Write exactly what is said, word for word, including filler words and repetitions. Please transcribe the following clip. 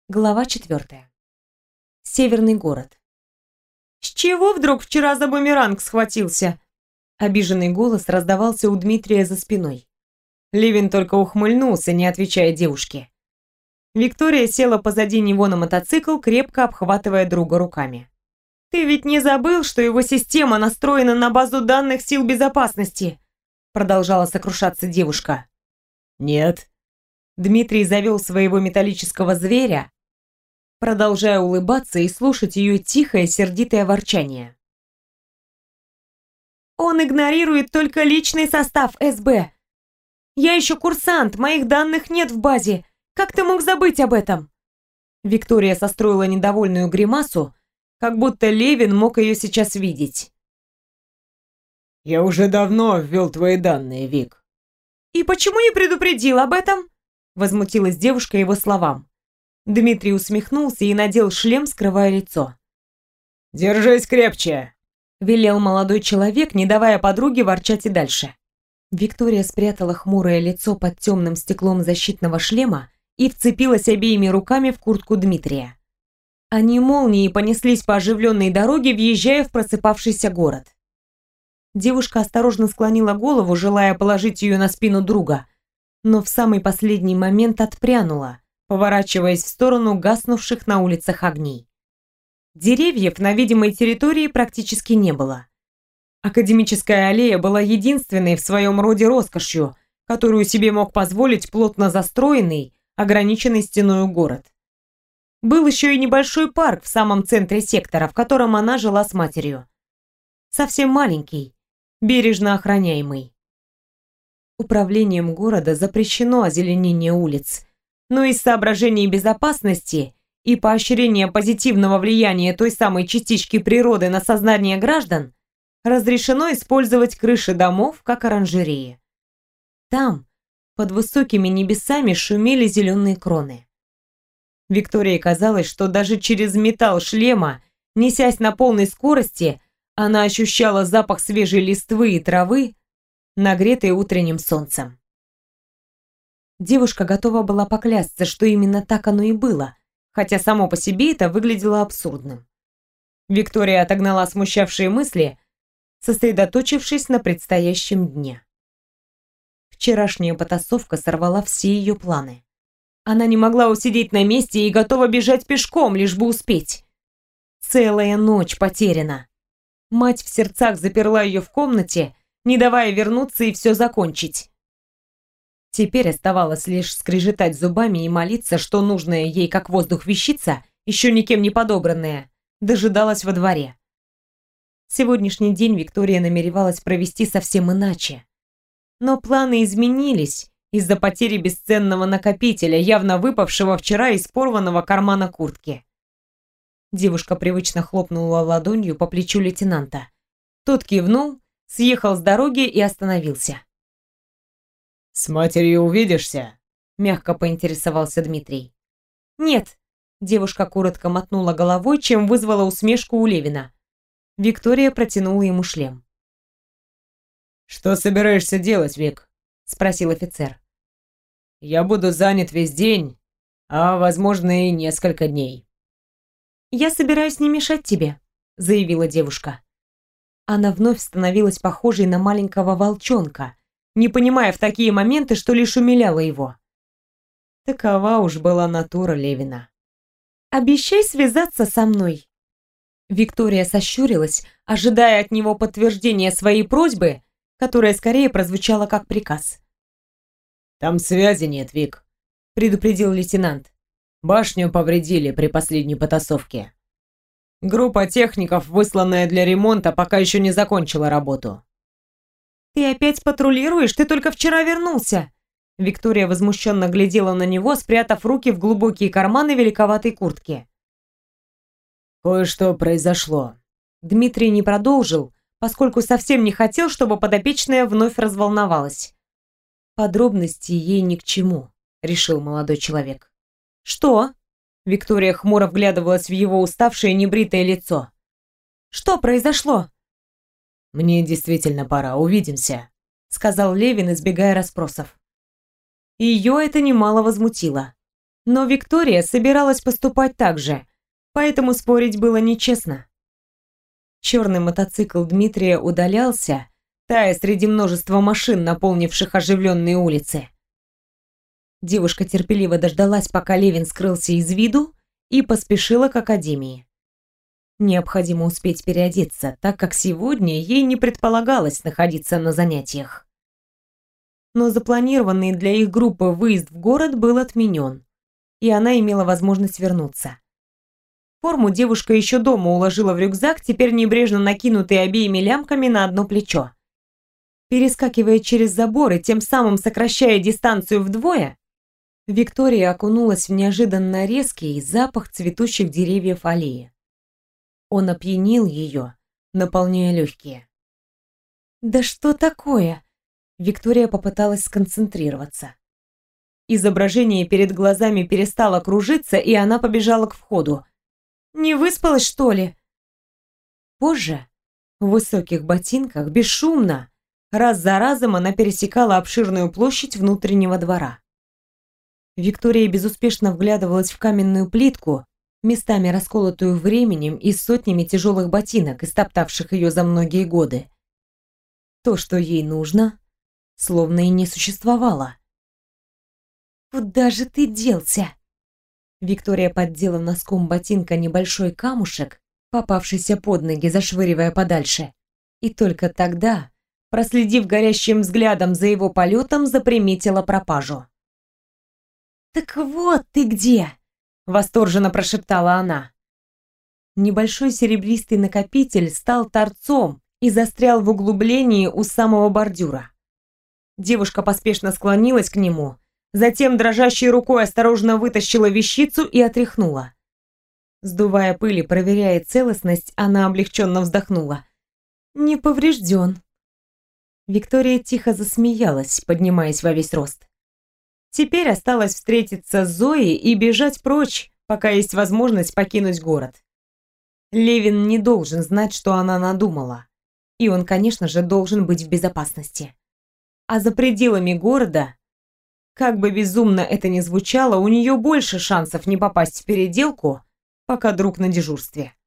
Глава четвертая. Северный город. «С чего вдруг вчера за бумеранг схватился?» Обиженный голос раздавался у Дмитрия за спиной. Левин только ухмыльнулся, не отвечая девушке. Виктория села позади него на мотоцикл, крепко обхватывая друга руками. «Ты ведь не забыл, что его система настроена на базу данных сил безопасности?» Продолжала сокрушаться девушка. «Нет». Дмитрий завел своего металлического зверя, продолжая улыбаться и слушать ее тихое, сердитое ворчание. «Он игнорирует только личный состав эс бэ. Я еще курсант, моих данных нет в базе. Как ты мог забыть об этом?» Виктория состроила недовольную гримасу, как будто Левин мог ее сейчас видеть. «Я уже давно ввел твои данные, Вик». «И почему не предупредил об этом?» Возмутилась девушка его словам. Дмитрий усмехнулся и надел шлем, скрывая лицо. «Держись крепче!» Велел молодой человек, не давая подруге ворчать и дальше. Виктория спрятала хмурое лицо под темным стеклом защитного шлема и вцепилась обеими руками в куртку Дмитрия. Они молнией понеслись по оживленной дороге, въезжая в просыпавшийся город. Девушка осторожно склонила голову, желая положить ее на спину друга, но в самый последний момент отпрянула, поворачиваясь в сторону гаснувших на улицах огней. Деревьев на видимой территории практически не было. Академическая аллея была единственной в своем роде роскошью, которую себе мог позволить плотно застроенный, ограниченный стеною город. Был еще и небольшой парк в самом центре сектора, в котором она жила с матерью. Совсем маленький, бережно охраняемый. Управлением города запрещено озеленение улиц, но из соображений безопасности и поощрения позитивного влияния той самой частички природы на сознание граждан разрешено использовать крыши домов как оранжереи. Там, под высокими небесами, шумели зеленые кроны. Виктории казалось, что даже через металл шлема, несясь на полной скорости, она ощущала запах свежей листвы и травы, нагретой утренним солнцем. Девушка готова была поклясться, что именно так оно и было, хотя само по себе это выглядело абсурдным. Виктория отогнала смущавшие мысли, сосредоточившись на предстоящем дне. Вчерашняя потасовка сорвала все ее планы. Она не могла усидеть на месте и готова бежать пешком, лишь бы успеть. Целая ночь потеряна. Мать в сердцах заперла ее в комнате, не давая вернуться и все закончить. Теперь оставалось лишь скрежетать зубами и молиться, что нужная ей как воздух вещица, еще никем не подобранная, дожидалась во дворе. Сегодняшний день Виктория намеревалась провести совсем иначе. Но планы изменились из-за потери бесценного накопителя, явно выпавшего вчера из порванного кармана куртки. Девушка привычно хлопнула ладонью по плечу лейтенанта. Тот кивнул, съехал с дороги и остановился. «С матерью увидишься?» — мягко поинтересовался Дмитрий. «Нет», — девушка коротко мотнула головой, чем вызвала усмешку у Левина. Виктория протянула ему шлем. «Что собираешься делать, Вик?» — спросил офицер. «Я буду занят весь день, а, возможно, и несколько дней». «Я собираюсь не мешать тебе», — заявила девушка. Она вновь становилась похожей на маленького волчонка, не понимая в такие моменты, что лишь умиляла его. Такова уж была натура Левина. «Обещай связаться со мной». Виктория сощурилась, ожидая от него подтверждения своей просьбы, которая скорее прозвучала как приказ. «Там связи нет, Вик», — предупредил лейтенант. «Башню повредили при последней потасовке. Группа техников, высланная для ремонта, пока еще не закончила работу». «Ты опять патрулируешь? Ты только вчера вернулся!» Виктория возмущенно глядела на него, спрятав руки в глубокие карманы великоватой куртки. «Кое-что произошло». Дмитрий не продолжил, поскольку совсем не хотел, чтобы подопечная вновь разволновалась. «Подробности ей ни к чему», — решил молодой человек. «Что?» — Виктория хмуро вглядывалась в его уставшее небритое лицо. «Что произошло?» «Мне действительно пора, увидимся», — сказал Левин, избегая расспросов. Ее это немало возмутило. Но Виктория собиралась поступать так же, поэтому спорить было нечестно. Черный мотоцикл Дмитрия удалялся, тая среди множества машин, наполнивших оживленные улицы. Девушка терпеливо дождалась, пока Левин скрылся из виду, и поспешила к академии. Необходимо успеть переодеться, так как сегодня ей не предполагалось находиться на занятиях. Но запланированный для их группы выезд в город был отменен, и она имела возможность вернуться. Форму девушка еще дома уложила в рюкзак, теперь небрежно накинутый обеими лямками на одно плечо. Перескакивая через забор и тем самым сокращая дистанцию вдвое, Виктория окунулась в неожиданно резкий запах цветущих деревьев аллеи. Он опьянил ее, наполняя легкие. «Да что такое?» Виктория попыталась сконцентрироваться. Изображение перед глазами перестало кружиться, и она побежала к входу. «Не выспалась, что ли?» Позже, в высоких ботинках, бесшумно, раз за разом она пересекала обширную площадь внутреннего двора. Виктория безуспешно вглядывалась в каменную плитку, местами расколотую временем и сотнями тяжелых ботинок, истоптавших ее за многие годы. То, что ей нужно, словно и не существовало. «Куда же ты делся?» Виктория поддела носком ботинка небольшой камушек, попавшийся под ноги, зашвыривая подальше. И только тогда, проследив горящим взглядом за его полетом, заприметила пропажу. «Так вот ты где!» — восторженно прошептала она. Небольшой серебристый накопитель стал торцом и застрял в углублении у самого бордюра. Девушка поспешно склонилась к нему, затем дрожащей рукой осторожно вытащила вещицу и отряхнула. Сдувая пыль и проверяя целостность, она облегченно вздохнула. «Не поврежден». Виктория тихо засмеялась, поднимаясь во весь рост. Теперь осталось встретиться с Зоей и бежать прочь, пока есть возможность покинуть город. Левин не должен знать, что она надумала. И он, конечно же, должен быть в безопасности. А за пределами города, как бы безумно это ни звучало, у нее больше шансов не попасть в переделку, пока друг на дежурстве.